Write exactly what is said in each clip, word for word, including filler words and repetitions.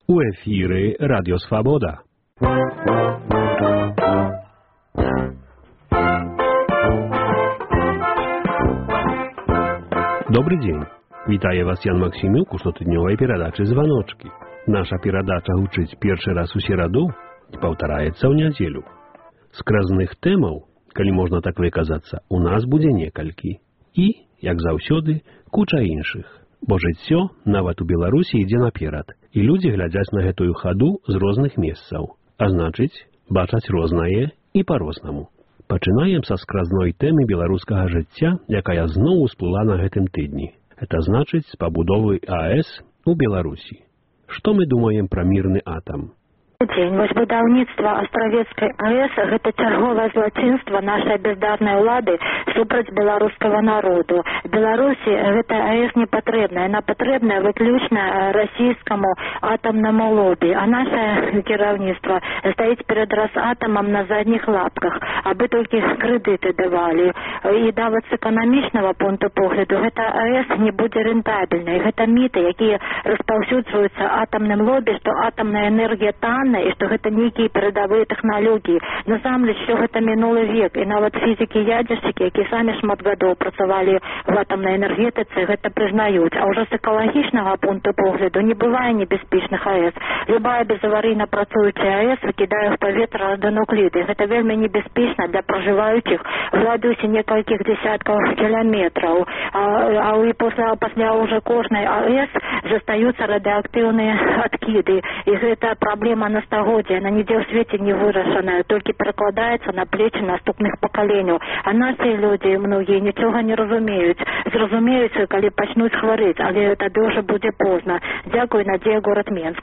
У эфіры Радіо Свабода. Добрый дзень. Вітае вас Ян Максімюк у штотыднёвай перадачы «Званочкі». Наша перадача гучыць першы раз у сераду і паўтараецца ў нядзелю. Скразных тэмаў, калі можна так выказацца, у нас будзе некалькі. І, як заўсёды, куча іншых. Бо жыццё, нават у Беларусі, ідзе наперад, і людзі глядзяць на гэтую хаду з розных месцаў, а значыць, бачаць рознае і па-рознаму. Пачынаем са скразной тэмы беларускага жыцця, якая зноў усплыла на гэтым тыдні. Это значыць з пабудовы АЭС у Беларусі. Што мы думаем пра мірны атам? Дзень. Вось будаўніцтва Астравецкай АЭС – гэта чарговае злачынства нашай бяздарнай улады супраць беларускага народу. Беларусі гэта АЭС не патрэбна. Яна патрэбная выключна расійскаму атамнаму лобі. А наше кіраўніцтва стаіць перад Росатамам на задніх лапках, абы толькі крэдыты давалі. І нават з эканамічнага пункту погляду гэта АЭС не будзе рэнтабельнай. Гэта міты, якія распаўсюджваюцца атамным лобі, што атамная энергія танная, і што гэта нейкія перадавыя тэхналогіі. Насамрэч, що гэта мінулы век, і нават фізікі-ядзершчыкі, якія самі шмат гадоў працавалі в атамнай энергетыцы, гэта прызнаюць. А ўжо з экалагічнага пункту погляду не бывае небяспечных АЭС. Любая безаварыйна працуючая АЭС выкідае ў паветра радыенукліды. Гэта вельмі небяспечна для пражываючых в радыусе некалькіх десяткаў кіламетраў. А, а і пасля, пасля ўжо кожнай АЭС застаюцца радыеактыўныя адкіды. І гэта праблема на стагоддзя, она нідзе ў свеце не вырашаная, толькі перакладаецца на плечы наступных пакаленняў. А нашыя людзі, многія, нічога не разумеюць. Зразумеюць, калі пачнуць хварэць, але тады ўжо будзе позна. Дзякуй, Надзея, город Менск.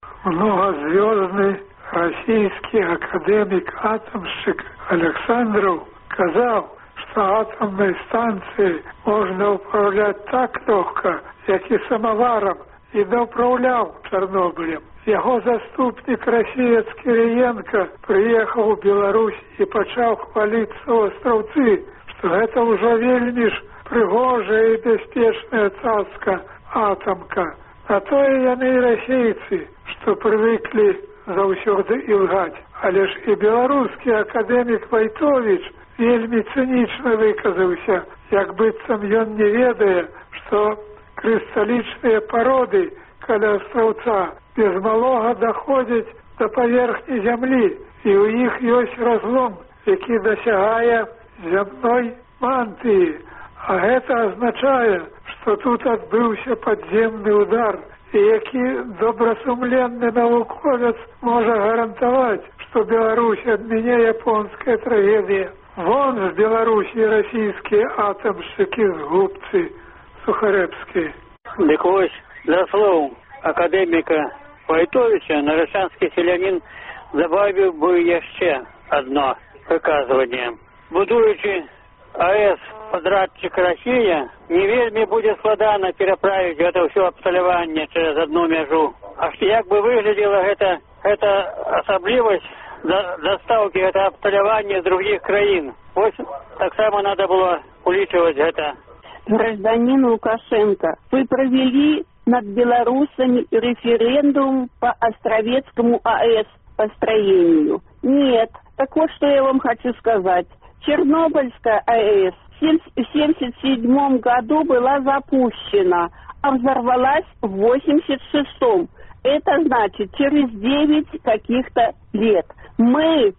Многозвездный российский академик-атомщик Александров сказал, что атомной станцией можно управлять так легко, как и самоваром, и доуправлял Чернобылем. Яго заступник расіец Кірыенка прыехаў у Беларусь і пачаў хваліцца ў Астраўцы, што гэта ўжо вельмі ж прыгожая і бяспечная цацка атамка. А тое яны і расейцы, што прывыклі заўсёды ілгаць. Але ж і беларускі акадэмік Вайтовіч вельмі цынічна выказаўся, як быццам ён не ведае, што крысталічныя пароды каля Астраўца без малога доходзяць до паверхні зямлі, і ў іх ёсць разлом, які дасягае зямной мантыі. А гэта азначае, што тут адбыўся падземны удар, і які добрасумленны навуковец можа гарантаваць, што Беларусь адміне японская трагедыя. Вон з Беларусі расійскія атамшчыкі з губцы сухарэбскія. Дык вось, за слоў акадэміка Вайтовича нарышанскі селянін забавіў бы яшчэ одно выказванне. Будуючы АЭС падрадчык Расія, не вельмі будзе складана пераправіць гэта ўсё абсталяванне через одну мяжу. А як бы выглядела гэта, гэта асаблівасць доставки гэта абсталявання з других краін. Вось таксама надо было улічваць гэта. Гражданин Лукашенко, вы провели над белорусами референдум по Островецкому АЭС построению. Нет. Так вот, что я вам хочу сказать. Чернобыльская АЭС в семьдесят седьмом году была запущена, а взорвалась в восемьдесят шестом. Это значит, через девять каких-то лет. Мы,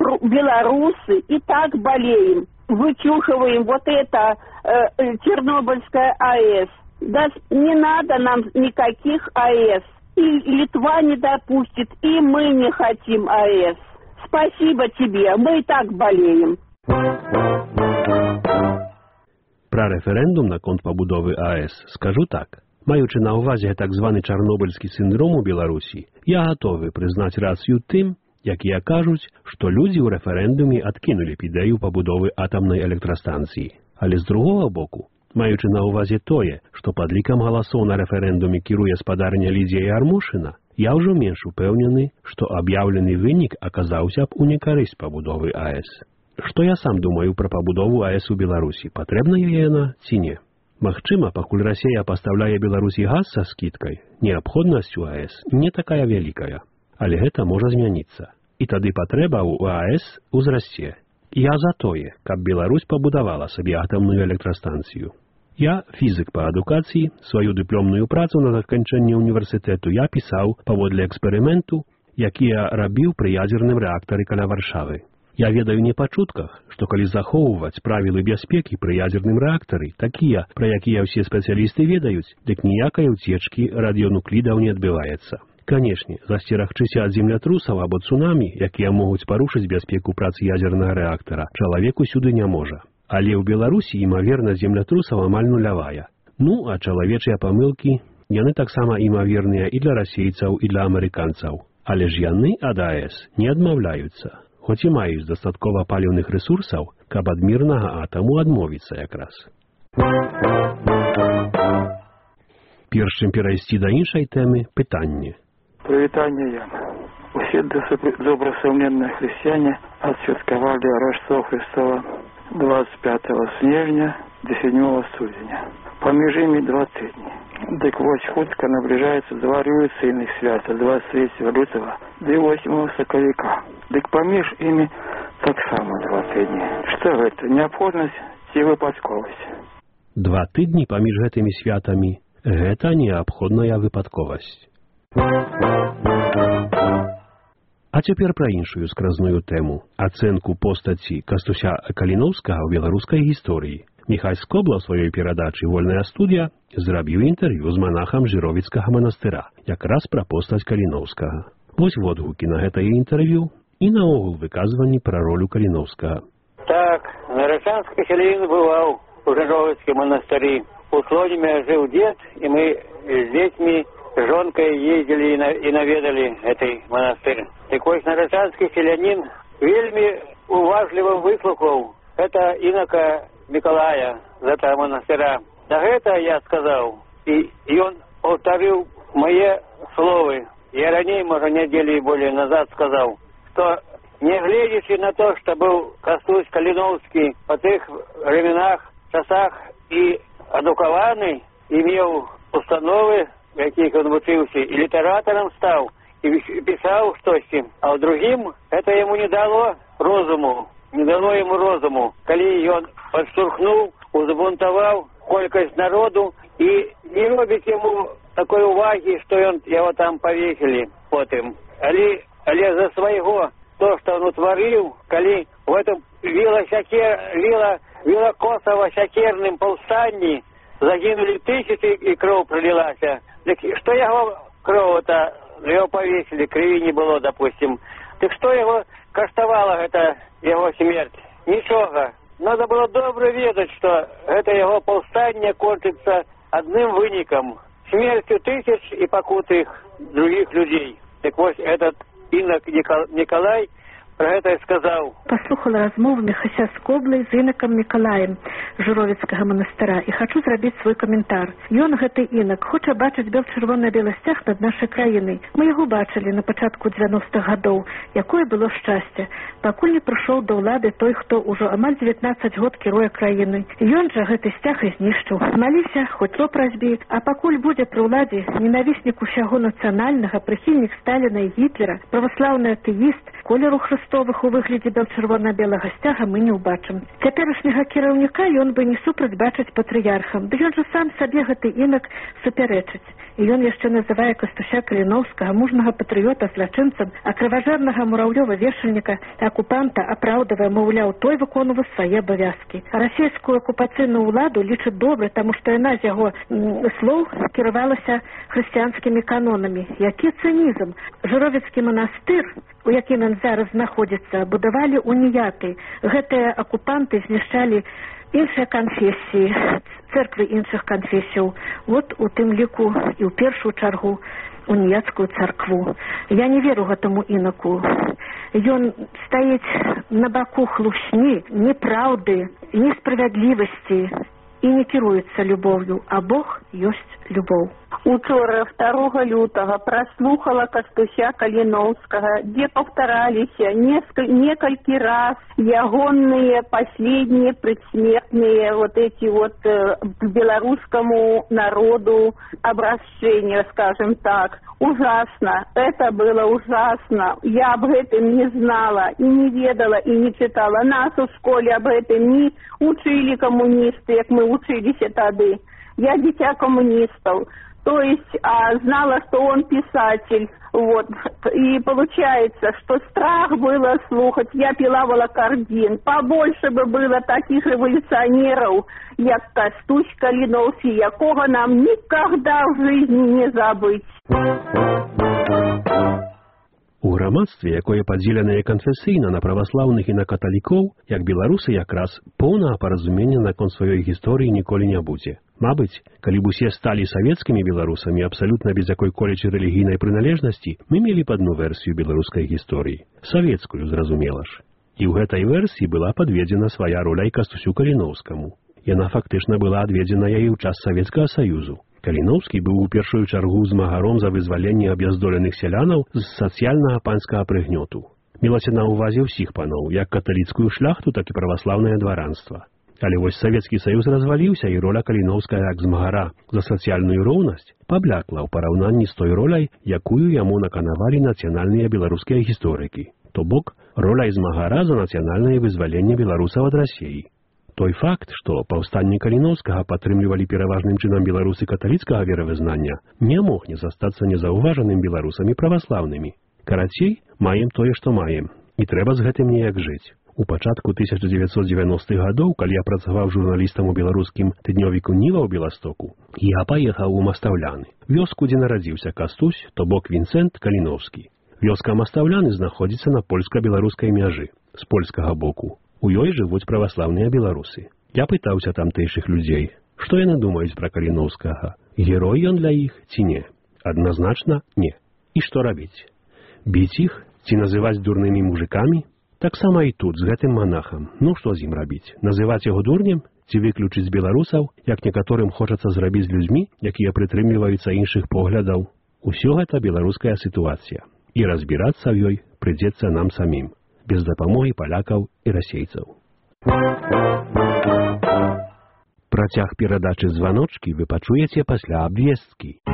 белорусы, и так болеем. Вычухиваем вот это э, Чернобыльская АЭС. Да не надо нам никаких АЭС. И Литва не допустит, и мы не хотим АЭС. Спасибо тебе, мы и так болеем. Пра рэферэндум наконт пабудовы АЭС скажу так. Маючы на ўвазе так званы чарнобыльскі сіндром у Беларусі, я гатовы прызнаць рацыю тым, якія кажуць, што людзі ў рэферэндуме адкінулі б ідэю пабудовы атамнай электрастанцыі. Але з другога боку, маючы на ўвазе тое, што падлікам галасоў на рэферэндуме кіруе спадарня Лідзія Ярмошына, я ўжо менш упэўнены, што аб'яўлены вынік аказаўся б у некарысць пабудовы АЭС. Што я сам думаю пра пабудову АЭС у Беларусі, патрэбна яе яна ці не? Магчыма, пакуль Расія пастаўляе Беларусі газ са скідкай, неабходнасць у АЭС не такая вялікая. Але гэта можа змяніцца. І тады патрэба ў АЭС узрасце. Я за тое, каб Беларусь пабудавала сабе атамную электрастанцыю. Я фізык па адукацыі, сваю дыпломную працу на заканчэнне універсітэту я пісаў паводле эксперыменту, які я рабіў пры ядзерным рэактары каля Варшавы. Я ведаю не па чутках, што калі захоўваць правілы бяспекі пры ядзерным рэактары, такія, пра якія ўсе спецыялісты ведаюць, дык ніякай уцечкі радыёнуклідаў не адбываецца. Канешне, засцерагчыся ад землятрусаў або цунамі, якія могуць парушыць бяспеку працы ядзернага рэактара, чалавек усюды не можа. Але ў Беларусі, імавернасць землятрусаў амаль нулявая. Ну, а чалавечыя памылкі, яны таксама імаверныя і для расейцаў, і для амерыканцаў. Але ж яны ад АЭС не адмаўляюцца, хоць і маюць дастаткова паліўных рэсурсаў, каб ад мірнага атаму адмовіцца якраз. Перш чым перайсці да іншай тэмы, пытанне. Прывітанне. Усе добрасумленныя хрысціяне адсвяткавалі Рождество Христово двадцать пятого снежня до седьмого студеня. Паміж імі два тыдні. Дык вось хутка набліжаецца два рэвалюцыйных свята, двадцать третьего лютого ды восьмого сакавіка. Дык паміж імі таксама два тыдні. Што гэта, неабходнасць ці выпадковасць? Два тыдні паміж гэтымі святамі – гэта неабходная выпадковасць. А цяпер пра іншую скразную тэму – ацэнку постаці Кастуся Каліноўскага ў беларускай гісторыі. Міхась Скобла ў сваёй перадачы «Вольная студія» зрабіў інтэрв'ю з манахам Жыровіцкага манастыра, якраз пра постаць Каліноўскага. Вось водгукі на гэтае інтэрв'ю і наогул выказванні пра ролю Каліноўскага. Так, на Рашанскі селянін бываў у Жыровіцкім манастырі. У Слоніме жыў дзед, і мы з дзецьмі жонкой ездили и, на, и наведали этой монастырь. Так вот, нарочанский селянин вельми уважливо выслухал это инока Миколая з этого монастыря. На это я сказал, и, и он повторил мои слова. Я ранее, может, недели более назад сказал, что не глядячи на то, что был Кастусь Калиновский по тех временах, часах и адукованный, имел установы, яких он учился, и литератором стал, и писал что-то, а другим это ему не дало розуму, не дало ему розуму. Коли он подштурхнул, узбунтовал колькость народу, и не робит ему такой уваги, что он, его там повесили потом. Али, али за своего, то, что он утворил, коли в этом вилокосово-сякерным повстании загинули тысячи, и кровь пролилась. Так что его кровь-то, его повесили, крови не было, допустим. Так что его коштовала эта его смерть? Ничего. Надо было добро ведать, что это его повстание кончится одним выником. Смертью тысяч и покутых других людей. Так вот, этот инок Николай про это и сказал. Паслухала размову Міхася Скоблы з інакам Мікалаем Жыровіцкага манастыра і хачу зрабіць свой каментар. Ён, гэты інак, хоча бачыць бел-чырвона-белы сцяг над нашай краінай. Мы яго бачылі на пачатку дзевяностых гадоў, якое было шчасце. Пакуль не прыйшоў да ўлады той, хто ўжо амаль дзевятнаццаць год кіруе краінай. Ён жа гэты сцяг і знішчыў. Маліся, хоць лоб разбі, а пакуль будзе пры ўладзе ненавіснік усяго нацыянальнага, прыхільнік Сталіна і Гітлера, праваслаўны атэіст, колеру хрыстовых у выглядзе бел-чырвона-белага сцяга мы не ўбачым. Цяперашняга кіраўніка ён бы не супраць бачыць патрыярхам, ды ён жа сам сабе гэты інак супярэчыць. І ён яшчэ называе Кастуся Каліноўскага, мужнага патрыёта, злачынцам, а крыважэрнага мураўлёва-вешальніка, акупанта, апраўдавае, маўляў, той выконвае свае абавязкі. А расійскую акупацыйную ўладу лічыць добра, таму што яна з яго м, слоў кіравалася хрысціянскімі канонамі. Які цынізм! Жыровіцкі манастыр, у якім ён зараз знаходзіцца, будавалі уніяты. Гэтыя акупанты знішчалі іншыя канфесіі, церквы іншых канфесіяў. Вот у тым ліку і ў першую чаргу уніяцкую царкву. Я не веру гэтаму інаку. Ён стаіць на баку хлусні, непраўды, несправядлівасці і не кіруецца любоўю, а Бог ёсць любоў. Учора второго лютага праслухала Кастуся Каліноўскага, дзе паўтараліся некалькі раз ягонные последние предсмертные вот эти вот э, к белорусскому народу обращения, скажем так. Ужасно. Это было ужасно. Я об этом не знала и не ведала, и не читала. Нас у школе об этом не учили коммунисты, как мы учились тады. Я дитя коммунистов. То есть а, знала, что он писатель. Вот. И получается, что страх было слухать. Я пила волокордин. Побольше бы было таких революционеров, як Кастусь Каліноўскі, якого нам никогда в жизни не забыть. У грамадстве, якое падзеленае канфесійна на праваслаўных і на каталікоў, як беларусы якраз поўнага паразумення наконт сваёй гісторыі ніколі не будзе. Мабыць, калі б усе сталі савецкімі беларусамі абсалютна без якой-колечы рэлігійнай прыналежнасці, мы мелі б адну версію беларускай гісторыі. Савецкую, зразумела ж. І ў гэтай версіі была падведзена свая роля і Кастусю Каліноўскаму. Яна фактычна была адведзена яе ў час Савецкага Саюзу. Каліноўскі быў у першую чаргу змагаром за вызваленне аб'яздоленых сялянаў з сацыяльнага панскага прыгнёту. Мелася на ўвазе ўсіх паноў, як каталіцкую шляхту, так і праваслаўнае дваранства. Але вось Савецкі Саюз разваліўся, і роля Каліноўскага як змагара за сацыяльную роўнасць паблякла ў параўнанні з той роляй, якую яму наканавалі нацыянальныя беларускія гісторыкі. То бок, роля змагара за нацыянальнае вызваленне беларусаў ад Расіі. Той факт, што паўстанне Каліноўскага падтрымлівалі пераважным чынам беларусы каталіцкага веравызнання, не мог не застацца незаўважаным беларусамі праваслаўнымі. Карацей, маем тое, што маем, і трэба з гэтым неяк жыць. У пачатку тысяча дзевяцьсот дзевяностых гадоў, калі я працаваў журналістам у беларускім тыднёвіку Ніва ў Беластоку, я паехаў у Мастаўляны, вёску, дзе нарадзіўся Кастусь, то бок Вінцэнт Каліноўскі. Вёска Мастаўляны знаходзіцца на польска-беларускай мяжы, з польскага боку. У ёй жывуць праваслаўныя беларусы. Я пытаўся тамтэйшых людзей, што яны думаюць пра Каліноўскага. Герой ён для іх ці не? Адназначна не. І што рабіць? Біць іх ці называць дурнымі мужикамі? Таксама і тут з гэтым манахам. Ну што з ім рабіць? Называць яго дурнем? Ці выключыць беларусаў, як некаторым хочацца зрабіць з людзьмі, якія прытрымліваюцца іншых поглядаў? Усё гэта беларуская сітуацыя. І разбірацца ў ёй прыйдзецца нам самім. Без дапамогі палякаў і расейцаў. Працяг перадачы званочкі вы пачуеце пасля абвесткі.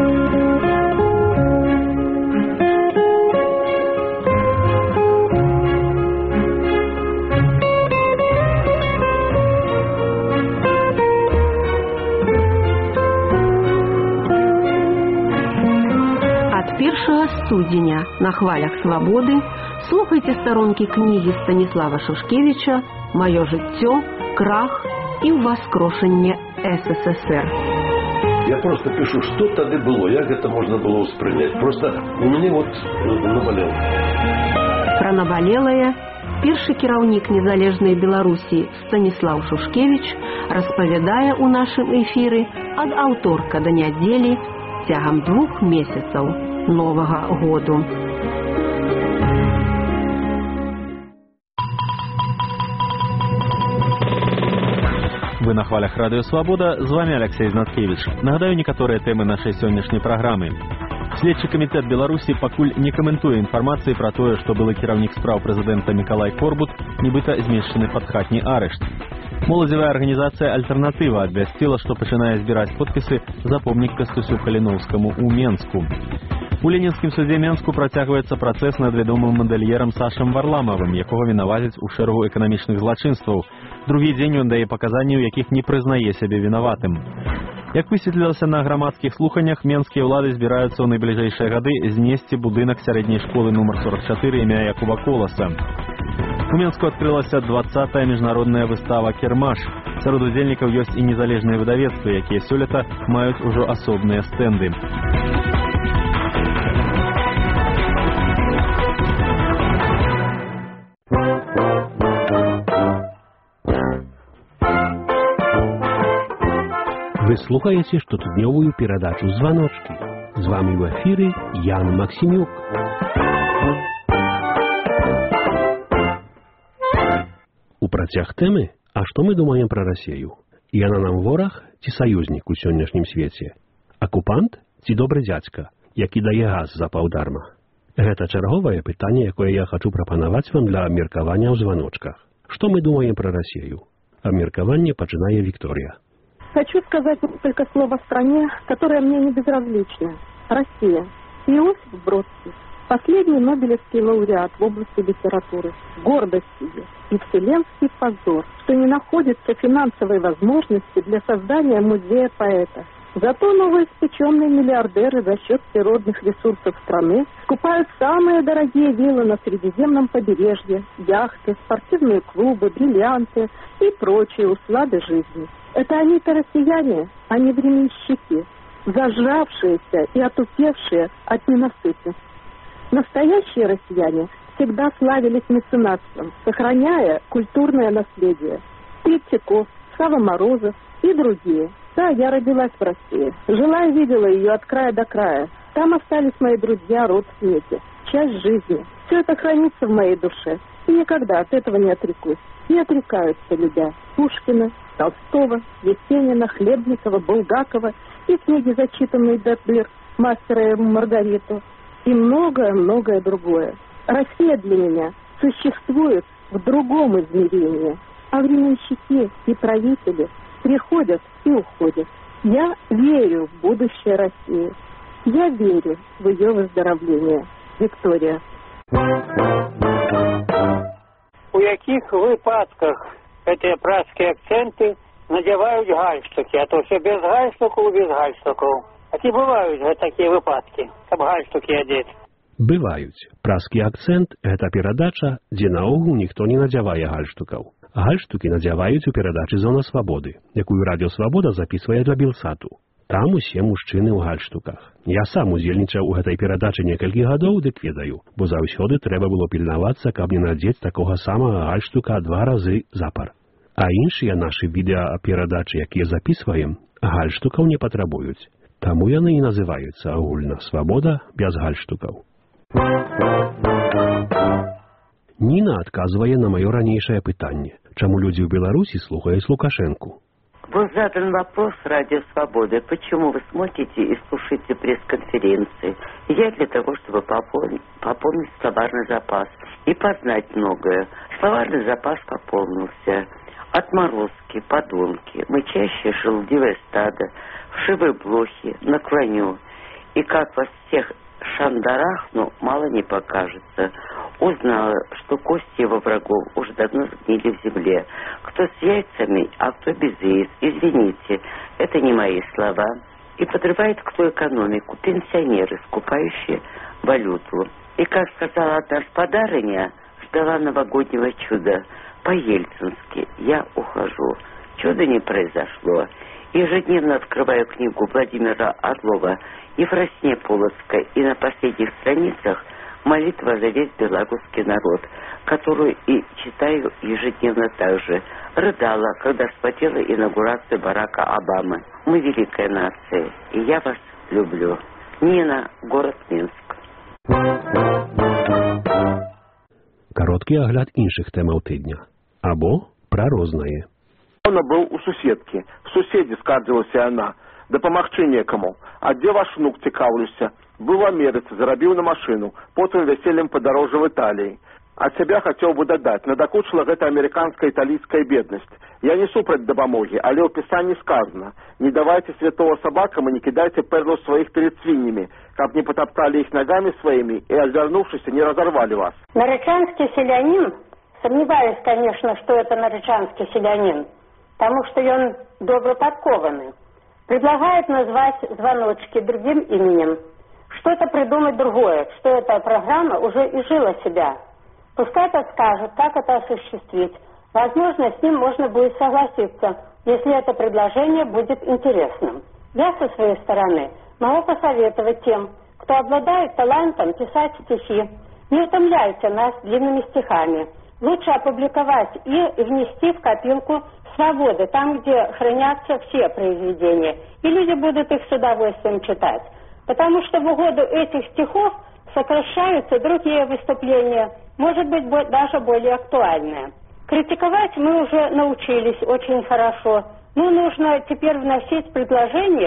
першага студзеня на хвалях свабоды слухайце старонкі кнігі Станіслава Шушкевіча «Маё жыццё, крах і ўваскрошанне СССР». Я просто пишу, что тогда было, як это можно было воспринять. Просто у меня вот наболело. Пра набалелае першы кіраўнік незалежнай Беларусі Станіслав Шушкевіч распавядае ў нашым эфіры ад аўторка да нядзелі цягам двух месяцаў новага году. Вы на хвалях Радыё Свабода, з вами Алексей Знаткевич. Нагадаю некаторыя тэмы нашай сённяшняй праграмы. Следчы камітэт Беларусі пакуль не каментуе інфармацыі пра тое, што былы кіраўнік спраў прэзідэнта Мікалай Корбут нібыта змешчаны пад хатні арышт. Моладзевая арганізацыя «Альтэрнатыва» абвясціла, што пачынае збіраць подпісы за помнік Кастусю Каліноўскаму ў Менску. У ленінскім судзе Менску працягваецца працэс над вядомым мадэльерам Сашам Варламавым, якога вінавацяць у шэрагу эканамічных злачынстваў. Другі дзень ён дае паказанні, у якіх не прызнае сябе вінаватым. Як высветлілася на грамадскіх слуханнях, менскія ўлады збіраюцца ў найбліжэйшыя гады знесці будынак сярэдняй школы нумар сорок чатыры імя Якуба Коласа. У Менску адкрылася дваццатая міжнародная выстава «Кірмаш». Сярод удзельнікаў ёсць і незалежныя выдавецтвы, якія сёлета маюць ужо асобныя стэнды. Вы слухаеце штотыднёвую перадачу «Званочкі». З вами ў эфіры Ян Максімюк. У працяг тэмы «А што мы думаем пра Расею?» Яна нам вораг ці саюзнік у сённяшнім свеце? Акупант Ці добры дзядзька, які дае газ за паўдарма? Гэта чарговае пытанне, якое я хочу прапанаваць вам для абмеркавання ў званочках. Што мы думаем пра Расію? Абмеркаванне пачынае Виктория. Хочу сказать несколько слов о стране, которая мне не безразлична. Россия. Иосиф Бродский. Последний Нобелевский лауреат в области литературы. Гордость ее и вселенский позор, что не находится финансовой возможности для создания музея поэта. Зато новоиспеченные миллиардеры за счет природных ресурсов страны скупают самые дорогие виллы на Средиземном побережье, яхты, спортивные клубы, бриллианты и прочие услады жизни. Это они-то россияне, а не временщики, зажравшиеся и отупевшие от ненасытности. Настоящие россияне всегда славились меценатством, сохраняя культурное наследие. Третьяков, Сава Морозов и другие. Да, я родилась в России. Жила и видела ее от края до края. Там остались мои друзья, родственники, часть жизни. Все это хранится в моей душе. И никогда от этого не отрекусь. Не отрекаются, любя Пушкина, Толстого, Есенина, Хлебникова, Булгакова и книги, зачитанные Детлер, Мастера и Маргариту, и многое-многое другое. Россия для меня существует в другом измерении, а временщики и правители приходят и уходят. Я верю в будущее России. Я верю в ее выздоровление. Виктория. У яких випадках эти пражские акценты надевают гальштуки, а то все без гальштуков, без гальштуков. Які бывают вот такие выпадки, каб гальштуки одеть? Бываюць. Пражскі акцэнт – гэта перадача, дзе наогул ніхто не надзявае гальштукаў. Гальштукі надзяваюць у перадачы «Зона свабоды», якую Радио Свабода записывае для Белсату. Там усе мужчыны ў гальштуках. Я сам удзельнічаў у гэтай перадачы некалькі гадоў, дык ведаю, бо заўсёды трэба было пільнавацца, каб не надзець такога самага гальштука два разы запар. А іншыя нашы відэаперадачы, якія записываем, гальштукаў не патрабуюць. Таму яны і называюцца агульна «Свабода без гальштукаў». Нина отказывая на мое ранейшее пытанне, чему люди в Беларуси слухают Лукашенку. Был задан вопрос Радио Свободы, почему вы смотрите и слушаете пресс-конференции. Я для того, чтобы пополнить, пополнить словарный запас и познать многое. Словарный запас пополнился. Отморозки, подонки, мычащее шелудивое стадо, вшивые блохи, наклоню. И как во всех шандарах, но мало не покажется, узнала, что кости его врагов уже давно сгнили в земле. Кто с яйцами, а кто без яиц. Извините, это не мои слова. И подрывает кто экономику, пенсионеры, скупающие валюту. И, как сказала одна спадарыня, ждала новогоднего чуда. По-ельцински я ухожу. Чуда не произошло. Ежедневно открываю книгу Владимира Орлова «Ефросинья Полоцкая» и на последних страницах молитва за весь белорусский народ, которую и читаю ежедневно так же. Рыдала, когда смотрела инаугурацию Барака Обамы. Мы великая нация, и я вас люблю. Нина, город Минск. Кароткі агляд іншых тэмаў тыдня. Або пра рознае. Он был у суседки. В суседе скардзілася она. Да помагчы некому. А где ваш внук, цікаўлюся? Был в Америце, заробил на машину. Потом веселем подороже в Италии. От себя хотел бы додать. Надокучила гэта американская италийская бедность. Я не супраць дапамоги, але ў пісанні сказано. Не давайте святого собакам и не кидайте перлу своих перед свиньями, как не потоптали их ногами своими и, отвернувшись, не разорвали вас. Нарычанский селянин, сомневаюсь, конечно, что это нарычанский селянин, потому что он добро подкованный. Предлагает назвать звоночки другим именем. Что-то придумать другое, что эта программа уже изжила себя. Пускай подскажет, как это осуществить. Возможно, с ним можно будет согласиться, если это предложение будет интересным. Я, со своей стороны, могу посоветовать тем, кто обладает талантом писать стихи. Не утомляйте нас длинными стихами. Лучше опубликовать и внести в копилку «Свободы», там, где хранятся все произведения, и люди будут их с удовольствием читать. Потому что в угоду этих стихов сокращаются другие выступления, может быть, даже более актуальные. Критиковать мы уже научились очень хорошо. Но нужно теперь вносить предложения,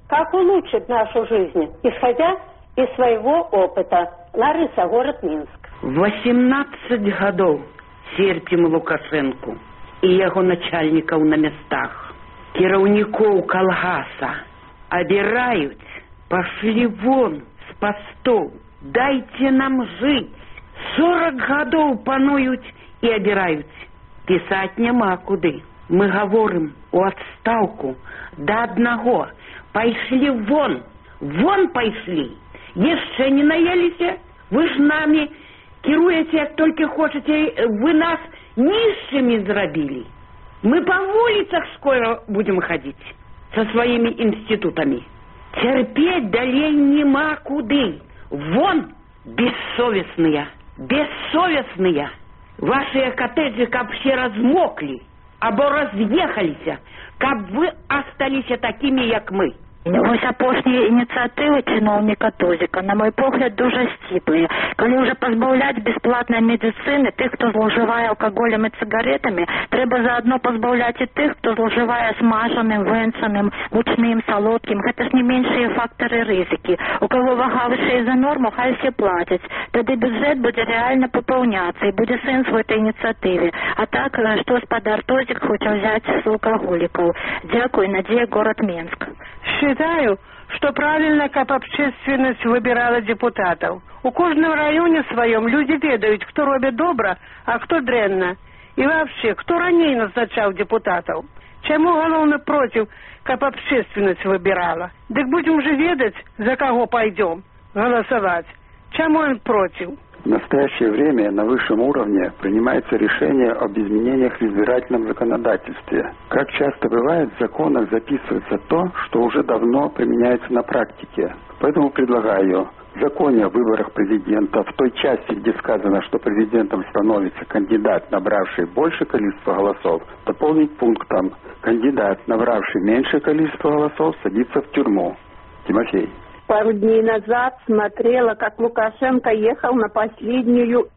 как улучшить нашу жизнь, исходя из своего опыта. Лариса, город Минск. восемнадцать годов терпим Лукашенко и его начальников на местах. Кіраўнікоў калгаса обирают, пошли вон с постов, дайте нам жить. сорок годов пануют и обирают. Писать нема куды. Мы говорим у отставку до одного. Пошли вон, вон пошли. Еще не наелись, вы ж нами кируете, як только хотите, вы нас низшими зробили. Мы по улицах скоро будем ходить со своими институтами. Терпеть далее нема куды. Вон, бессовестные, бессовестные. Ваши коттеджи каб все размокли, або разъехались, каб вы остались такими, як мы. Ось апошнія ініцыятывы чыноўніка Тозіка, на мой погляд, дуже сціплыя. Калі ўжо пазбаўляць бясплатнай медыцыны тых, хто злоўжывае алкаголем і цыгаретамі, трэба заадно пазбаўляць і тых, хто злоўжывае смажаным, вэнчаным, мучным, салодкім. Гэта ж не меншыя фактары рызыкі. У каго вага вышэй за норму, хай все плацяць. Тады бюджэт будзе рэальна папаўняцца і будзе сэнс у этой ініцыятыве. А так, што спадар Тозік хоча взять з алкаголікаў. Дзякуй, Надзея, город Минск. Считаю, что правильно, как общественность выбирала депутатов. У каждом районе своем люди ведают, кто робит добро, а кто дрянно. И вообще, кто ранее назначал депутатов. Чему головне против, как общественность выбирала. Так будем же ведать, за кого пойдем голосовать. Чему он против? В настоящее время на высшем уровне принимается решение об изменениях в избирательном законодательстве. Как часто бывает, в законах записывается то, что уже давно применяется на практике. Поэтому предлагаю в законе о выборах президента, в той части, где сказано, что президентом становится кандидат, набравший большее количество голосов, дополнить пунктом «Кандидат, набравший меньшее количество голосов, садится в тюрьму». Тимофей. Пару дней назад смотрела, как Лукашенко ехал на последнюю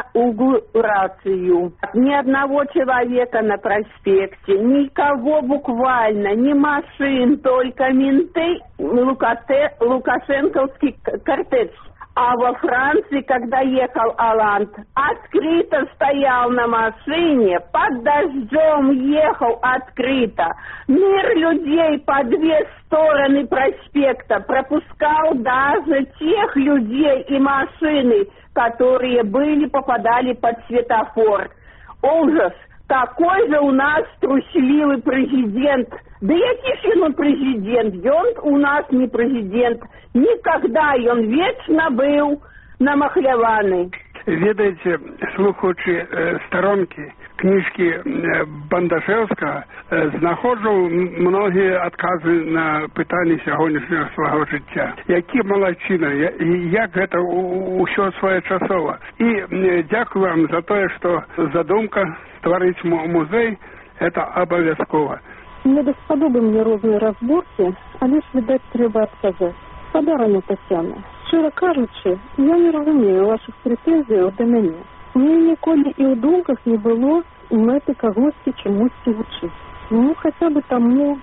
инаугурацию. Ни одного человека на проспекте, никого буквально, ни машин, только менты, Лукате, лукашенковский кортеж. А во Франции, когда ехал Оланд, открыто стоял на машине, под дождем ехал открыто. Мир людей по две стороны проспекта пропускал даже тех людей и машины, которые были, попадали под светофор. Ужас! Такой же у нас трусливый президент. Да який ж он президент? Он у нас не президент. Никогда он вечно был намахляваны. Ведаеце, слухаючи э, сторонки книжки э, Бандашевского, э, знаходжу многие отказы на питання сьогоднішнього свого життя. Які молодчина, як гэта ўсё своечасова. І э, дякую вам за то, что задумка створить музей, это обовязково. Не даспадобы мне розные разборки, а лишь, видать, треба отказать. Подарання Тетяна. Щиро кажучи, я не розумію ваших претензій до мене. Мені ніколи і у думках не було мети когось чомусь вчити. Ну, хоча б тому,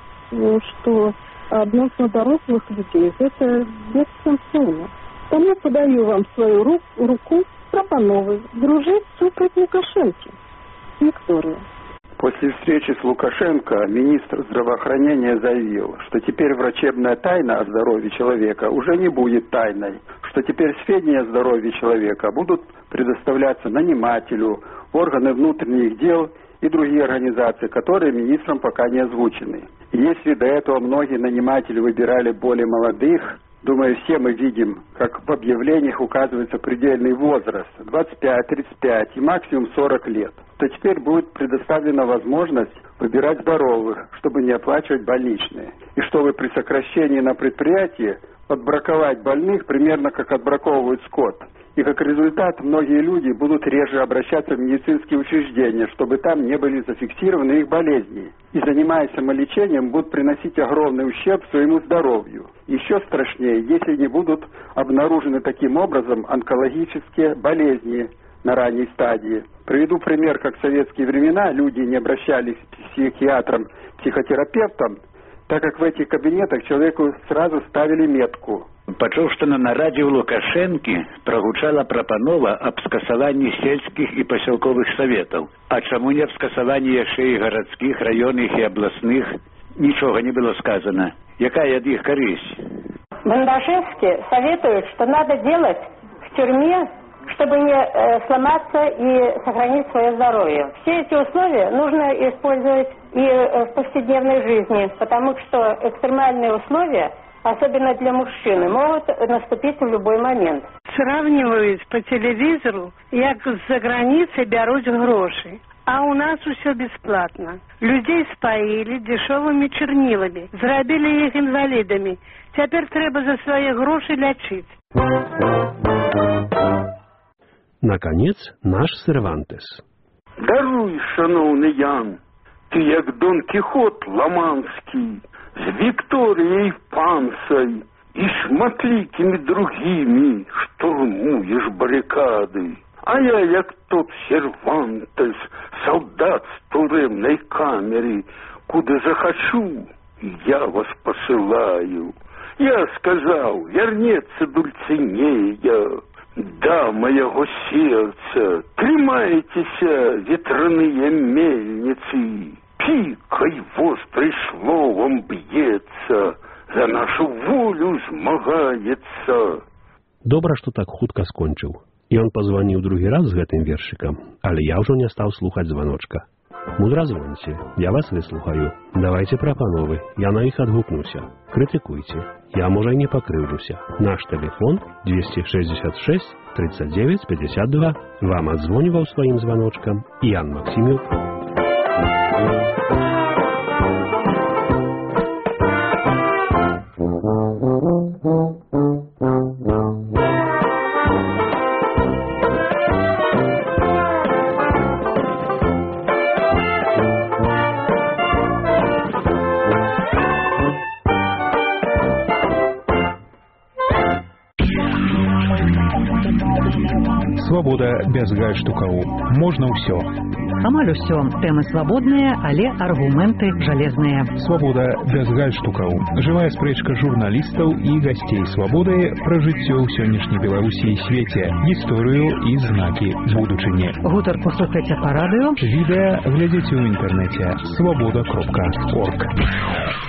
що относно дорослых людей, это бессенсовно. Тому подаю вам свою руку, руку пропановую дружить супротив Лукашенко. Виктория. После встречи с Лукашенко министр здравоохранения заявил, что теперь врачебная тайна о здоровье человека уже не будет тайной, что теперь сведения о здоровье человека будут предоставляться нанимателю, органы внутренних дел и другие организации, которые министром пока не озвучены. И если до этого многие наниматели выбирали более молодых, думаю, все мы видим, как в объявлениях указывается предельный возраст двадцать пять, тридцать пять и максимум сорок лет, то теперь будет предоставлена возможность выбирать здоровых, чтобы не оплачивать больничные. И чтобы при сокращении на предприятии подбраковать больных примерно как отбраковывают скот. И как результат многие люди будут реже обращаться в медицинские учреждения, чтобы там не были зафиксированы их болезни. И занимаясь самолечением, будут приносить огромный ущерб своему здоровью. Еще страшнее, если не будут обнаружены таким образом онкологические болезни на ранней стадии. Приведу пример, как в советские времена люди не обращались к психиатрам, психотерапевтам, так как в этих кабинетах человеку сразу ставили метку. Пачуў, што на нарадзе ў Лукашэнкі прагучала прапанова аб скасаванні сельскіх і пасялковых саветаў. А чаму не аб скасаванні яшчэ і гарадскіх, раённых і абласных? Нічога не было сказано. Якая ад іх карысць? Бандашевские советуют, что надо делать в тюрьме, чтобы не э, сломаться и сохранить свое здоровье. Все эти условия нужно использовать и э, в повседневной жизни, потому что экстремальные условия, особенно для мужчины, могут наступить в любой момент. Сравнивают по телевизору, як за границей берут гроши. А у нас все бесплатно. Людей споили дешевыми чернилами, зрабили их инвалидами. Теперь треба за свои гроши лечить. Наконец, наш Сервантес. Даруй, шановний Ян, ти як Дон Кіхот ламанський, з Вікторією Пансой і шматликими другими штурмуєш барикады. А я, як тот Сервантес, солдат з тюремной камеры, куда захочу, я вас посылаю. Я сказал, вернется Дульцинея. Да, моего сердца, тримайтеся, ветряные мельницы, пикой вострый словом бьется, за нашу волю змагается. Добра, што так хутка скончыў. І ён пазваніў другі раз з гэтым вершыкам, але я ўжо не стаў слухаць званочка. Мудра звоньце, я вас выслухаю. Давайте прапановы, я на іх адгукнуся. Крытыкуйце, я, можа, і не пакрыўджуся. Наш тэлефон двести шестьдесят шесть тридцать девять пятьдесят два. Вам адзвоніваў сваім званочкам Ян Максімюк. Свабода без гальштукаў. Можна ўсё. Амаль усё. Тэмы свабодныя, але аргументы жалезныя. Свабода без гальштукаў. Жывая спрэчка журналістаў і гасцей свабоды пра жыццё ў сённяшняй Беларусі і свеце, гісторыю і знакі будучыні. Гутарку слухайце па радыё. Відэа глядзіце ў інтэрнэце свабода кропка орг.